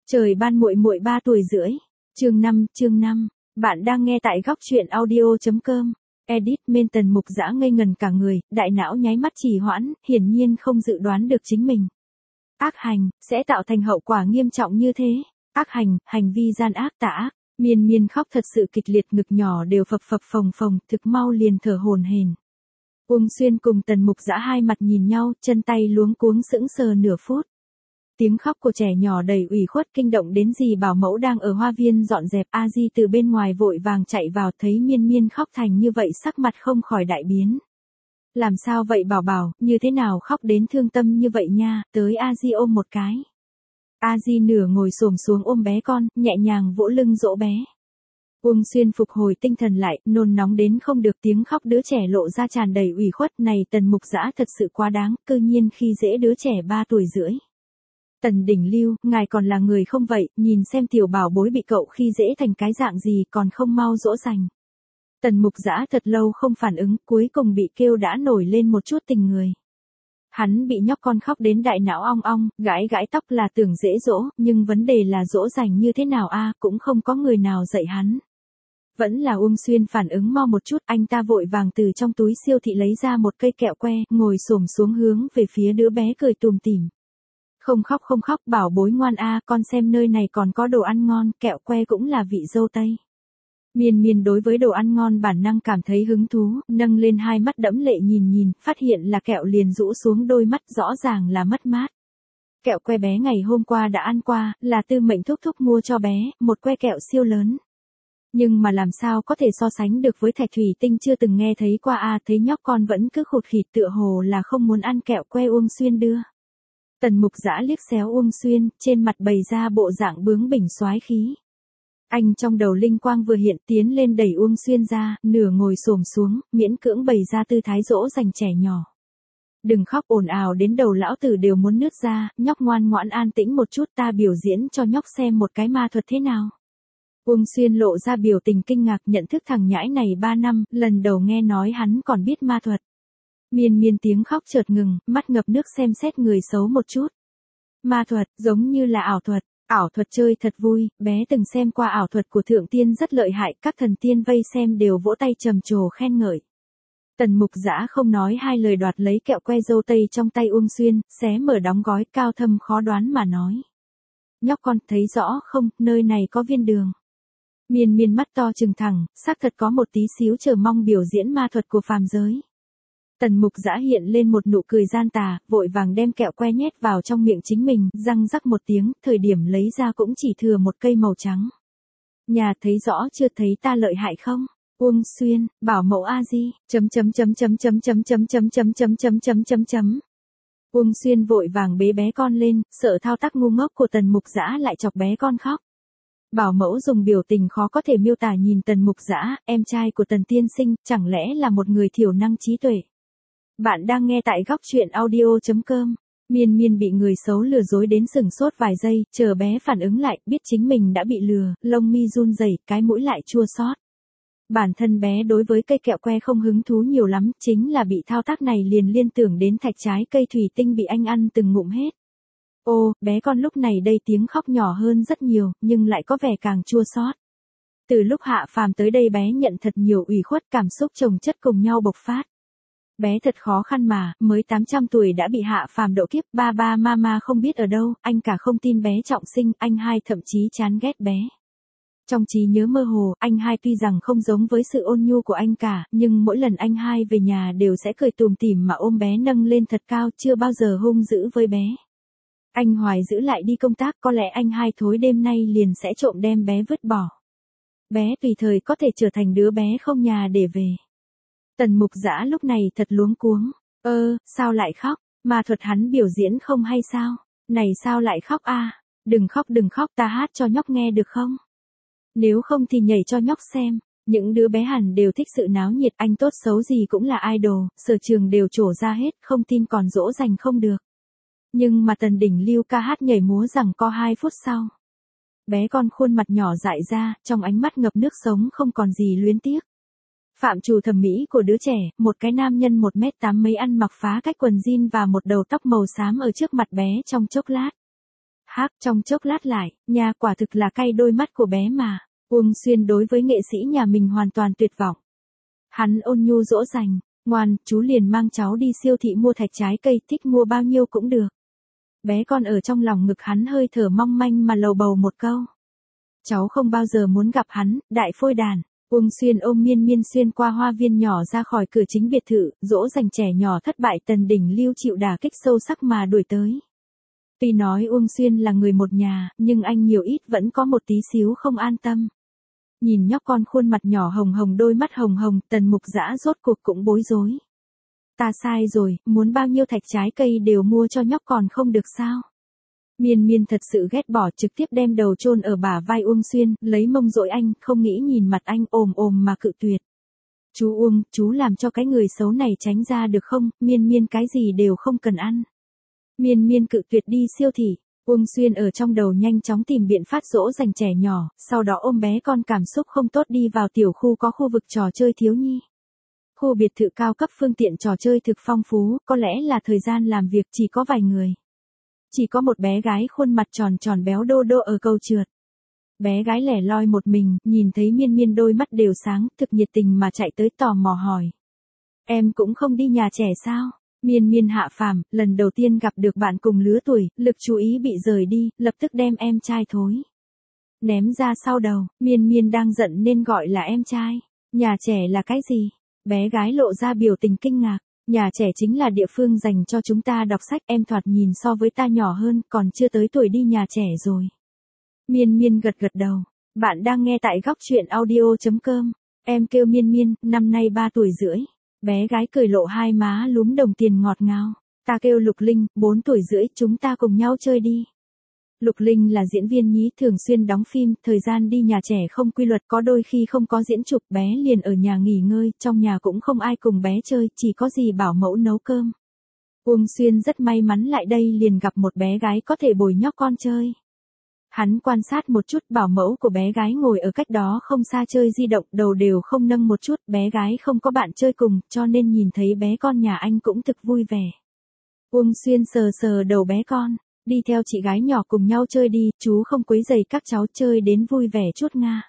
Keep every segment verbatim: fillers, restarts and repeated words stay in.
Trời ban muội muội ba tuổi rưỡi. Chương năm, chương năm. Bạn đang nghe tại góc truyện audio chấm com. Edit men Tần Mục Dã ngây ngần cả người, đại não nháy mắt trì hoãn, hiển nhiên không dự đoán được chính mình. Ác hành, sẽ tạo thành hậu quả nghiêm trọng như thế. Ác hành, hành vi gian ác tà ác. Miên miên khóc thật sự kịch liệt, ngực nhỏ đều phập phập phồng phồng, thực mau liền thở hổn hển. Uông Xuyên cùng Tần Mục Dã hai mặt nhìn nhau, chân tay luống cuống sững sờ nửa phút. Tiếng khóc của trẻ nhỏ đầy ủy khuất kinh động đến dì bảo mẫu đang ở hoa viên dọn dẹp. A Di từ bên ngoài vội vàng chạy vào, thấy miên miên khóc thành như vậy sắc mặt không khỏi đại biến. Làm sao vậy bảo bảo, như thế nào khóc đến thương tâm như vậy nha, tới A Di ôm một cái. A Di nửa ngồi xổm xuống ôm bé con, nhẹ nhàng vỗ lưng dỗ bé. Uông Xuyên phục hồi tinh thần lại, nôn nóng đến không được, tiếng khóc đứa trẻ lộ ra tràn đầy ủy khuất. Này Tần Mục Dã thật sự quá đáng, cư nhiên khi dễ đứa trẻ ba tuổi rưỡi. Tần Đỉnh Lưu, ngài còn là người không vậy, nhìn xem tiểu bảo bối bị cậu khi dễ thành cái dạng gì, còn không mau dỗ dành. Tần Mục Dã thật lâu không phản ứng, cuối cùng bị kêu đã nổi lên một chút tình người. Hắn bị nhóc con khóc đến đại não ong ong, gãi gãi tóc là tưởng dễ dỗ, nhưng vấn đề là dỗ dành như thế nào a, cũng không có người nào dạy hắn. Vẫn là Uông Xuyên phản ứng mau một chút, anh ta vội vàng từ trong túi siêu thị lấy ra một cây kẹo que, ngồi xổm xuống hướng về phía đứa bé cười tùm tìm. Không khóc không khóc, bảo bối ngoan a, con xem nơi này còn có đồ ăn ngon, kẹo que cũng là vị dâu tây. Miên miên đối với đồ ăn ngon bản năng cảm thấy hứng thú, nâng lên hai mắt đẫm lệ nhìn nhìn, phát hiện là kẹo liền rũ xuống đôi mắt, rõ ràng là mất mát. Kẹo que bé ngày hôm qua đã ăn qua, là Tư Mệnh thúc thúc mua cho bé, một que kẹo siêu lớn. Nhưng mà làm sao có thể so sánh được với thạch thủy tinh chưa từng nghe thấy qua a, à, thấy nhóc con vẫn cứ khụt khịt tựa hồ là không muốn ăn kẹo que Uông Xuyên đưa. Tần Mục Dã liếc xéo Uông Xuyên, trên mặt bày ra bộ dạng bướng bỉnh soái khí. Anh trong đầu linh quang vừa hiện, tiến lên đẩy Uông Xuyên ra, nửa ngồi xổm xuống, miễn cưỡng bày ra tư thái dỗ dành trẻ nhỏ. Đừng khóc ồn ào đến đầu lão tử đều muốn nứt ra, nhóc ngoan ngoãn an tĩnh một chút, ta biểu diễn cho nhóc xem một cái ma thuật thế nào. Uông Xuyên lộ ra biểu tình kinh ngạc, nhận thức thằng nhãi này ba năm, lần đầu nghe nói hắn còn biết ma thuật. Miên miên tiếng khóc chợt ngừng, mắt ngập nước xem xét người xấu một chút. Ma thuật, giống như là ảo thuật, ảo thuật chơi thật vui, bé từng xem qua ảo thuật của thượng tiên rất lợi hại, các thần tiên vây xem đều vỗ tay trầm trồ khen ngợi. Tần Mục Dã không nói hai lời đoạt lấy kẹo que dâu tây trong tay Uông Xuyên, xé mở đóng gói, cao thâm khó đoán mà nói. Nhóc con, thấy rõ không, nơi này có viên đường. Miên miên mắt to trừng thẳng, xác thật có một tí xíu chờ mong biểu diễn ma thuật của phàm giới. Tần Mục Dã hiện lên một nụ cười gian tà, vội vàng đem kẹo que nhét vào trong miệng chính mình, răng rắc một tiếng, thời điểm lấy ra cũng chỉ thừa một cây màu trắng. Nhà thấy rõ chưa, thấy ta lợi hại không? Uông Xuyên, bảo mẫu A Di, chấm chấm chấm chấm chấm chấm chấm chấm chấm chấm chấm chấm chấm chấm. Uông Xuyên vội vàng bế bé con lên, sợ thao tác ngu ngốc của Tần Mục Dã lại chọc bé con khóc. Bảo mẫu dùng biểu tình khó có thể miêu tả nhìn Tần Mục Dã, em trai của Tần tiên sinh, chẳng lẽ là một người thiểu năng trí tuệ. Bạn đang nghe tại góc truyện audio chấm com. Miên miên bị người xấu lừa dối đến sừng sốt vài giây, chờ bé phản ứng lại, biết chính mình đã bị lừa, lông mi run rẩy, cái mũi lại chua xót. Bản thân bé đối với cây kẹo que không hứng thú nhiều lắm, chính là bị thao tác này liền liên tưởng đến thạch trái cây thủy tinh bị anh ăn từng ngụm hết. Ô, bé con lúc này đây tiếng khóc nhỏ hơn rất nhiều, nhưng lại có vẻ càng chua xót. Từ lúc Hạ Phàm tới đây bé nhận thật nhiều ủy khuất, cảm xúc chồng chất cùng nhau bộc phát. Bé thật khó khăn mà, mới tám trăm tuổi đã bị Hạ Phàm độ kiếp, ba ba mama không biết ở đâu, anh cả không tin bé trọng sinh, anh hai thậm chí chán ghét bé. Trong trí nhớ mơ hồ, anh hai tuy rằng không giống với sự ôn nhu của anh cả, nhưng mỗi lần anh hai về nhà đều sẽ cười tùm tìm mà ôm bé nâng lên thật cao, chưa bao giờ hung dữ với bé. Anh Hoài giữ lại đi công tác, có lẽ anh hai thối đêm nay liền sẽ trộm đem bé vứt bỏ. Bé tùy thời có thể trở thành đứa bé không nhà để về. Tần Mục Dã lúc này thật luống cuống. Ơ, sao lại khóc? Ma thuật hắn biểu diễn không hay sao? Này sao lại khóc a? Đừng khóc đừng khóc, ta hát cho nhóc nghe được không? Nếu không thì nhảy cho nhóc xem. Những đứa bé hẳn đều thích sự náo nhiệt, anh tốt xấu gì cũng là idol, sở trường đều trổ ra hết, không tin còn dỗ dành không được. Nhưng mà Tần Đỉnh Lưu ca hát nhảy múa rằng co hai phút sau. Bé con khuôn mặt nhỏ dại ra, trong ánh mắt ngập nước sống không còn gì luyến tiếc. Phạm trù thẩm mỹ của đứa trẻ, một cái nam nhân một mét tám mấy ăn mặc phá cách quần jean và một đầu tóc màu xám ở trước mặt bé trong chốc lát. Khác trong chốc lát lại, nhà quả thực là cay đôi mắt của bé mà. Uông Xuyên đối với nghệ sĩ nhà mình hoàn toàn tuyệt vọng. Hắn ôn nhu dỗ dành, ngoan, chú liền mang cháu đi siêu thị mua thạch trái cây, thích mua bao nhiêu cũng được. Bé con ở trong lòng ngực hắn hơi thở mong manh mà lầu bầu một câu. Cháu không bao giờ muốn gặp hắn, đại phôi đàn. Uông Xuyên ôm Miên Miên xuyên qua hoa viên nhỏ ra khỏi cửa chính biệt thự, dỗ dành trẻ nhỏ thất bại Tần Đỉnh Lưu chịu đả kích sâu sắc mà đuổi tới. Tuy nói Uông Xuyên là người một nhà, nhưng anh nhiều ít vẫn có một tí xíu không an tâm. Nhìn nhóc con khuôn mặt nhỏ hồng hồng đôi mắt hồng hồng, Tần Mục Dã rốt cuộc cũng bối rối. Ta sai rồi, muốn bao nhiêu thạch trái cây đều mua cho nhóc còn không được sao? Miên Miên thật sự ghét bỏ, trực tiếp đem đầu chôn ở bả vai Uông Xuyên, lấy mông dỗi anh, không nghĩ nhìn mặt anh, ồm ồm mà cự tuyệt. Chú Uông, chú làm cho cái người xấu này tránh ra được không? Miên Miên cái gì đều không cần ăn. Miên Miên cự tuyệt đi siêu thị. Uông Xuyên ở trong đầu nhanh chóng tìm biện pháp dỗ dành trẻ nhỏ, sau đó ôm bé con cảm xúc không tốt đi vào tiểu khu có khu vực trò chơi thiếu nhi. Khu biệt thự cao cấp phương tiện trò chơi thực phong phú, có lẽ là thời gian làm việc chỉ có vài người. Chỉ có một bé gái khuôn mặt tròn tròn béo đô đô ở cầu trượt. Bé gái lẻ loi một mình, nhìn thấy Miên Miên đôi mắt đều sáng, thực nhiệt tình mà chạy tới tò mò hỏi. Em cũng không đi nhà trẻ sao? Miên Miên hạ phàm, lần đầu tiên gặp được bạn cùng lứa tuổi, lực chú ý bị rời đi, lập tức đem em trai thối ném ra sau đầu. Miên Miên đang giận nên gọi là em trai. Nhà trẻ là cái gì? Bé gái lộ ra biểu tình kinh ngạc. Nhà trẻ chính là địa phương dành cho chúng ta đọc sách, em thoạt nhìn so với ta nhỏ hơn, còn chưa tới tuổi đi nhà trẻ rồi. Miên Miên gật gật đầu. Bạn đang nghe tại góc truyện audio chấm com. Em kêu Miên Miên, năm nay ba tuổi rưỡi. Bé gái cười lộ hai má lúm đồng tiền ngọt ngào. Ta kêu Lục Linh, bốn tuổi rưỡi, chúng ta cùng nhau chơi đi. Lục Linh là diễn viên nhí, thường xuyên đóng phim, thời gian đi nhà trẻ không quy luật, có đôi khi không có diễn chụp, bé liền ở nhà nghỉ ngơi, trong nhà cũng không ai cùng bé chơi, chỉ có dì bảo mẫu nấu cơm. Uông Xuyên rất may mắn lại đây liền gặp một bé gái có thể bồi nhóc con chơi. Hắn quan sát một chút, bảo mẫu của bé gái ngồi ở cách đó không xa chơi di động, đầu đều không nâng một chút, bé gái không có bạn chơi cùng, cho nên nhìn thấy bé con nhà anh cũng thực vui vẻ. Uông Xuyên sờ sờ đầu bé con, đi theo chị gái nhỏ cùng nhau chơi đi, chú không quấy rầy các cháu, chơi đến vui vẻ chút nga.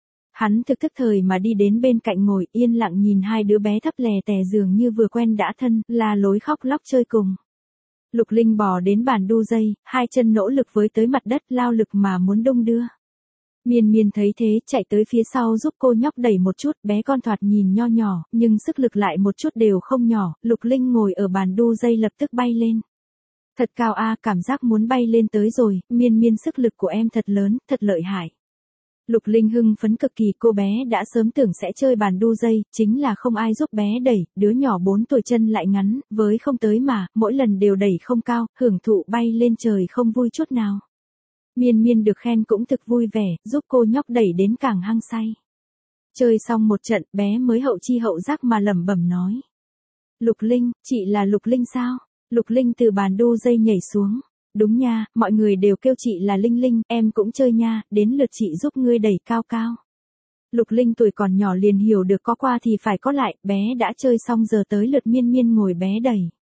Hắn thực thức thời mà đi đến bên cạnh ngồi yên lặng nhìn hai đứa bé thấp lè tè dường như vừa quen đã thân, la lối khóc lóc chơi cùng. Lục Linh bò đến bàn đu dây, hai chân nỗ lực với tới mặt đất, lao lực mà muốn đung đưa. Miên Miên thấy thế, chạy tới phía sau giúp cô nhóc đẩy một chút, bé con thoạt nhìn nho nhỏ, nhưng sức lực lại một chút đều không nhỏ. Lục Linh ngồi ở bàn đu dây lập tức bay lên. Thật cao a, cảm giác muốn bay lên tới rồi. Miên Miên, sức lực của em thật lớn, thật lợi hại. Lục Linh hưng phấn cực kỳ, cô bé đã sớm tưởng sẽ chơi bàn đu dây, chính là không ai giúp bé đẩy, đứa nhỏ bốn tuổi chân lại ngắn, với không tới mà, mỗi lần đều đẩy không cao, hưởng thụ bay lên trời không vui chút nào. Miên Miên được khen cũng thực vui vẻ, giúp cô nhóc đẩy đến càng hăng say. Chơi xong một trận, bé mới hậu chi hậu giác mà lẩm bẩm nói. Lục Linh, chị là Lục Linh sao? Lục Linh từ bàn đu dây nhảy xuống. Đúng nha, mọi người đều kêu chị là Linh Linh, em cũng chơi nha, đến lượt chị giúp ngươi đẩy cao cao. Lục Linh tuổi còn nhỏ liền hiểu được có qua thì phải có lại, bé đã chơi xong giờ tới lượt Miên Miên ngồi bé đẩy.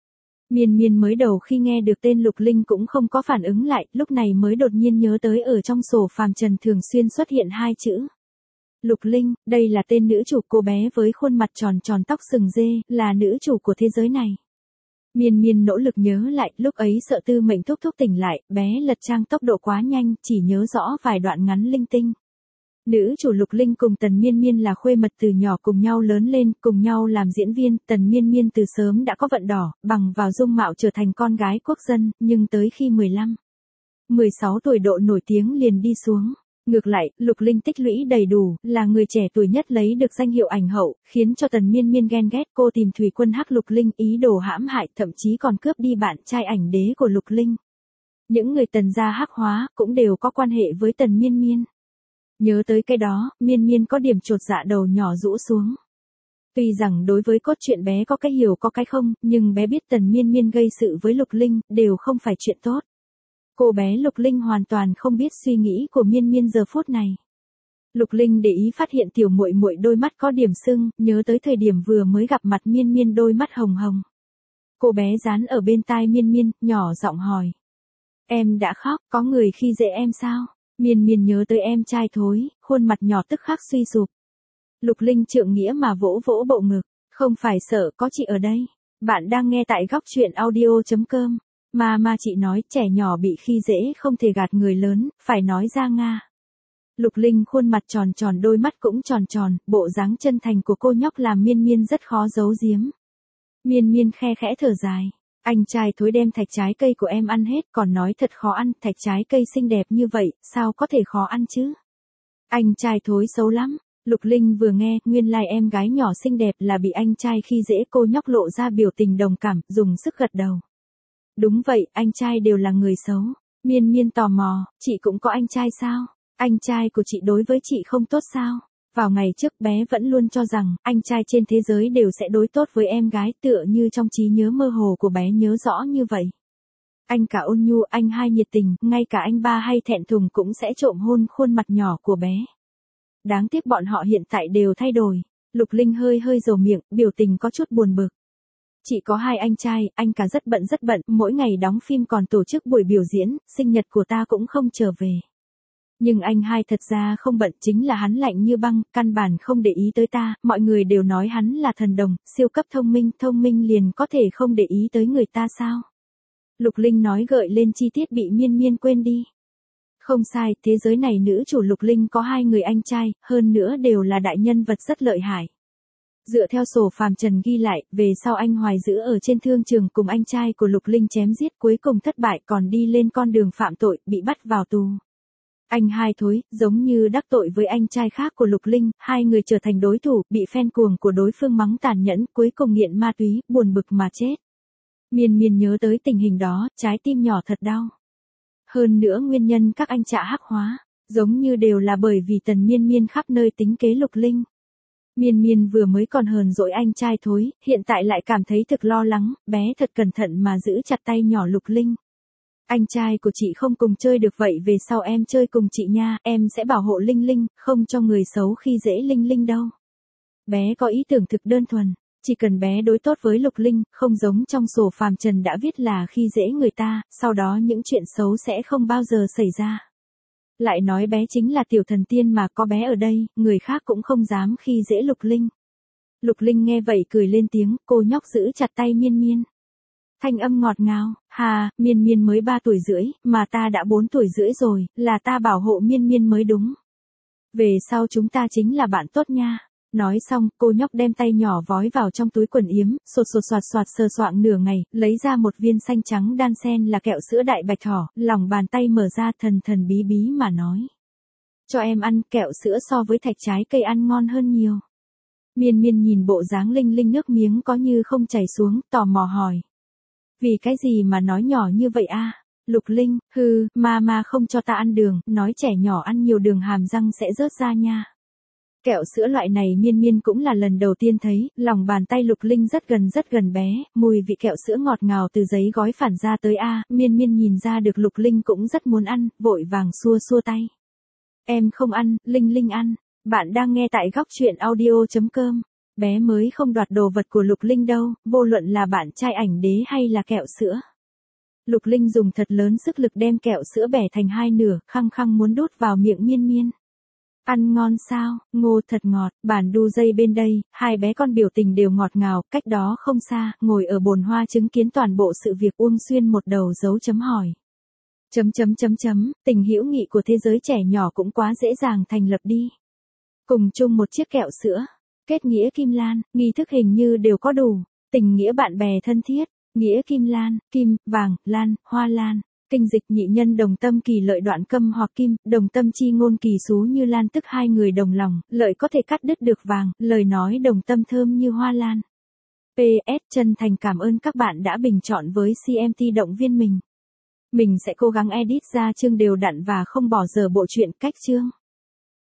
Miên Miên mới đầu khi nghe được tên Lục Linh cũng không có phản ứng lại, lúc này mới đột nhiên nhớ tới ở trong sổ phàm trần thường xuyên xuất hiện hai chữ. Lục Linh, đây là tên nữ chủ, cô bé với khuôn mặt tròn tròn tóc sừng dê, là nữ chủ của thế giới này. Miên Miên nỗ lực nhớ lại, lúc ấy sợ Tư Mệnh thúc thúc tỉnh lại, bé lật trang tốc độ quá nhanh, chỉ nhớ rõ vài đoạn ngắn linh tinh. Nữ chủ Lục Linh cùng Tần Miên Miên là khuê mật từ nhỏ cùng nhau lớn lên, cùng nhau làm diễn viên, Tần Miên Miên từ sớm đã có vận đỏ, bằng vào dung mạo trở thành con gái quốc dân, nhưng tới khi mười lăm, mười sáu tuổi độ nổi tiếng liền đi xuống. Ngược lại, Lục Linh tích lũy đầy đủ, là người trẻ tuổi nhất lấy được danh hiệu ảnh hậu, khiến cho Tần Miên Miên ghen ghét, cô tìm Thủy Quân hắc Lục Linh, ý đồ hãm hại, thậm chí còn cướp đi bạn trai ảnh đế của Lục Linh. Những người Tần gia hắc hóa, cũng đều có quan hệ với Tần Miên Miên. Nhớ tới cái đó, Miên Miên có điểm chột dạ, đầu nhỏ rũ xuống. Tuy rằng đối với cốt truyện bé có cái hiểu có cái không, nhưng bé biết Tần Miên Miên gây sự với Lục Linh, đều không phải chuyện tốt. Cô bé Lục Linh hoàn toàn không biết suy nghĩ của Miên Miên giờ phút này. Lục Linh để ý phát hiện tiểu muội muội đôi mắt có điểm sưng, nhớ tới thời điểm vừa mới gặp mặt Miên Miên đôi mắt hồng hồng. Cô bé dán ở bên tai Miên Miên, nhỏ giọng hỏi. Em đã khóc, có người khi dễ em sao? Miên miên nhớ tới em trai thối, khuôn mặt nhỏ tức khắc suy sụp. Lục Linh trượng nghĩa mà vỗ vỗ bộ ngực, không phải sợ, có chị ở đây. Bạn đang nghe tại góc truyện audio chấm com. Mà mà chị nói trẻ nhỏ bị khi dễ không thể gạt người lớn, phải nói ra Nga. Lục Linh khuôn mặt tròn tròn, đôi mắt cũng tròn tròn, bộ dáng chân thành của cô nhóc làm miên miên rất khó giấu giếm. Miên miên khe khẽ thở dài. Anh trai thối đem thạch trái cây của em ăn hết, còn nói thật khó ăn, thạch trái cây xinh đẹp như vậy, sao có thể khó ăn chứ? Anh trai thối xấu lắm. Lục Linh vừa nghe, nguyên lai em gái nhỏ xinh đẹp là bị anh trai khi dễ, cô nhóc lộ ra biểu tình đồng cảm, dùng sức gật đầu. Đúng vậy, anh trai đều là người xấu. Miên miên tò mò, chị cũng có anh trai sao? Anh trai của chị đối với chị không tốt sao? Vào ngày trước bé vẫn luôn cho rằng, anh trai trên thế giới đều sẽ đối tốt với em gái, tựa như trong trí nhớ mơ hồ của bé nhớ rõ như vậy. Anh cả ôn nhu, anh hai nhiệt tình, ngay cả anh ba hay thẹn thùng cũng sẽ trộm hôn khuôn mặt nhỏ của bé. Đáng tiếc bọn họ hiện tại đều thay đổi. Lục Linh hơi hơi dầu miệng, biểu tình có chút buồn bực. Chị có hai anh trai, anh cả rất bận rất bận, mỗi ngày đóng phim còn tổ chức buổi biểu diễn, sinh nhật của ta cũng không trở về. Nhưng anh hai thật ra không bận, chính là hắn lạnh như băng, căn bản không để ý tới ta, mọi người đều nói hắn là thần đồng, siêu cấp thông minh, thông minh liền có thể không để ý tới người ta sao? Lục Linh nói gợi lên chi tiết bị miên miên quên đi. Không sai, thế giới này nữ chủ Lục Linh có hai người anh trai, hơn nữa đều là đại nhân vật rất lợi hại. Dựa theo sổ phàm trần ghi lại, về sau anh Hoài Dữ ở trên thương trường cùng anh trai của Lục Linh chém giết, cuối cùng thất bại, còn đi lên con đường phạm tội, bị bắt vào tù. Anh hai thối, giống như đắc tội với anh trai khác của Lục Linh, hai người trở thành đối thủ, bị fan cuồng của đối phương mắng tàn nhẫn, cuối cùng nghiện ma túy, buồn bực mà chết. Miên miên nhớ tới tình hình đó, trái tim nhỏ thật đau. Hơn nữa nguyên nhân các anh trạ hắc hóa, giống như đều là bởi vì Tần Miên Miên khắp nơi tính kế Lục Linh. Miên miên vừa mới còn hờn dỗi anh trai thối, hiện tại lại cảm thấy thực lo lắng, bé thật cẩn thận mà giữ chặt tay nhỏ Lục Linh. Anh trai của chị không cùng chơi được, vậy về sau em chơi cùng chị nha, em sẽ bảo hộ Linh Linh, không cho người xấu khi dễ Linh Linh đâu. Bé có ý tưởng thực đơn thuần, chỉ cần bé đối tốt với Lục Linh, không giống trong sổ phàm trần đã viết là khi dễ người ta, sau đó những chuyện xấu sẽ không bao giờ xảy ra. Lại nói bé chính là tiểu thần tiên mà, có bé ở đây, người khác cũng không dám khi dễ Lục Linh. Lục Linh nghe vậy cười lên tiếng, cô nhóc giữ chặt tay miên miên. Thanh âm ngọt ngào, hà, miên miên mới ba tuổi rưỡi, mà ta đã bốn tuổi rưỡi rồi, là ta bảo hộ miên miên mới đúng. Về sau chúng ta chính là bạn tốt nha. Nói xong, cô nhóc đem tay nhỏ vói vào trong túi quần yếm, sột sột soạt soạt sờ soạng nửa ngày, lấy ra một viên xanh trắng đan sen là kẹo sữa đại bạch thỏ, lòng bàn tay mở ra thần thần bí bí mà nói. Cho em ăn, kẹo sữa so với thạch trái cây ăn ngon hơn nhiều. Miên miên nhìn bộ dáng Linh Linh nước miếng có như không chảy xuống, tò mò hỏi. Vì cái gì mà nói nhỏ như vậy a? Lục Linh, hừ, mama không cho ta ăn đường, nói trẻ nhỏ ăn nhiều đường hàm răng sẽ rớt ra nha. Kẹo sữa loại này miên miên cũng là lần đầu tiên thấy, lòng bàn tay Lục Linh rất gần rất gần bé, mùi vị kẹo sữa ngọt ngào từ giấy gói phản ra tới a, miên miên nhìn ra được Lục Linh cũng rất muốn ăn, vội vàng xua xua tay. Em không ăn, Linh Linh ăn. Bạn đang nghe tại góc truyện audio chấm com. Bé mới không đoạt đồ vật của Lục Linh đâu, vô luận là bạn trai ảnh đế hay là kẹo sữa. Lục Linh dùng thật lớn sức lực đem kẹo sữa bẻ thành hai nửa, khăng khăng muốn đút vào miệng miên miên. Ăn ngon sao, ngô thật ngọt, bản đu dây bên đây, hai bé con biểu tình đều ngọt ngào, cách đó không xa, ngồi ở bồn hoa chứng kiến toàn bộ sự việc Uông Xuyên một đầu dấu chấm hỏi. Chấm chấm chấm chấm, tình hữu nghị của thế giới trẻ nhỏ cũng quá dễ dàng thành lập đi. Cùng chung một chiếc kẹo sữa, kết nghĩa kim lan, nghi thức hình như đều có đủ, tình nghĩa bạn bè thân thiết, nghĩa kim lan, kim, vàng, lan, hoa lan. Kinh dịch nhị nhân đồng tâm kỳ lợi đoạn câm hoặc kim, đồng tâm chi ngôn kỳ xú như lan, tức hai người đồng lòng, lợi có thể cắt đứt được vàng, lời nói đồng tâm thơm như hoa lan. pê ét chân thành cảm ơn các bạn đã bình chọn với xê em tê động viên mình. Mình sẽ cố gắng edit ra chương đều đặn và không bỏ dở bộ truyện cách chương.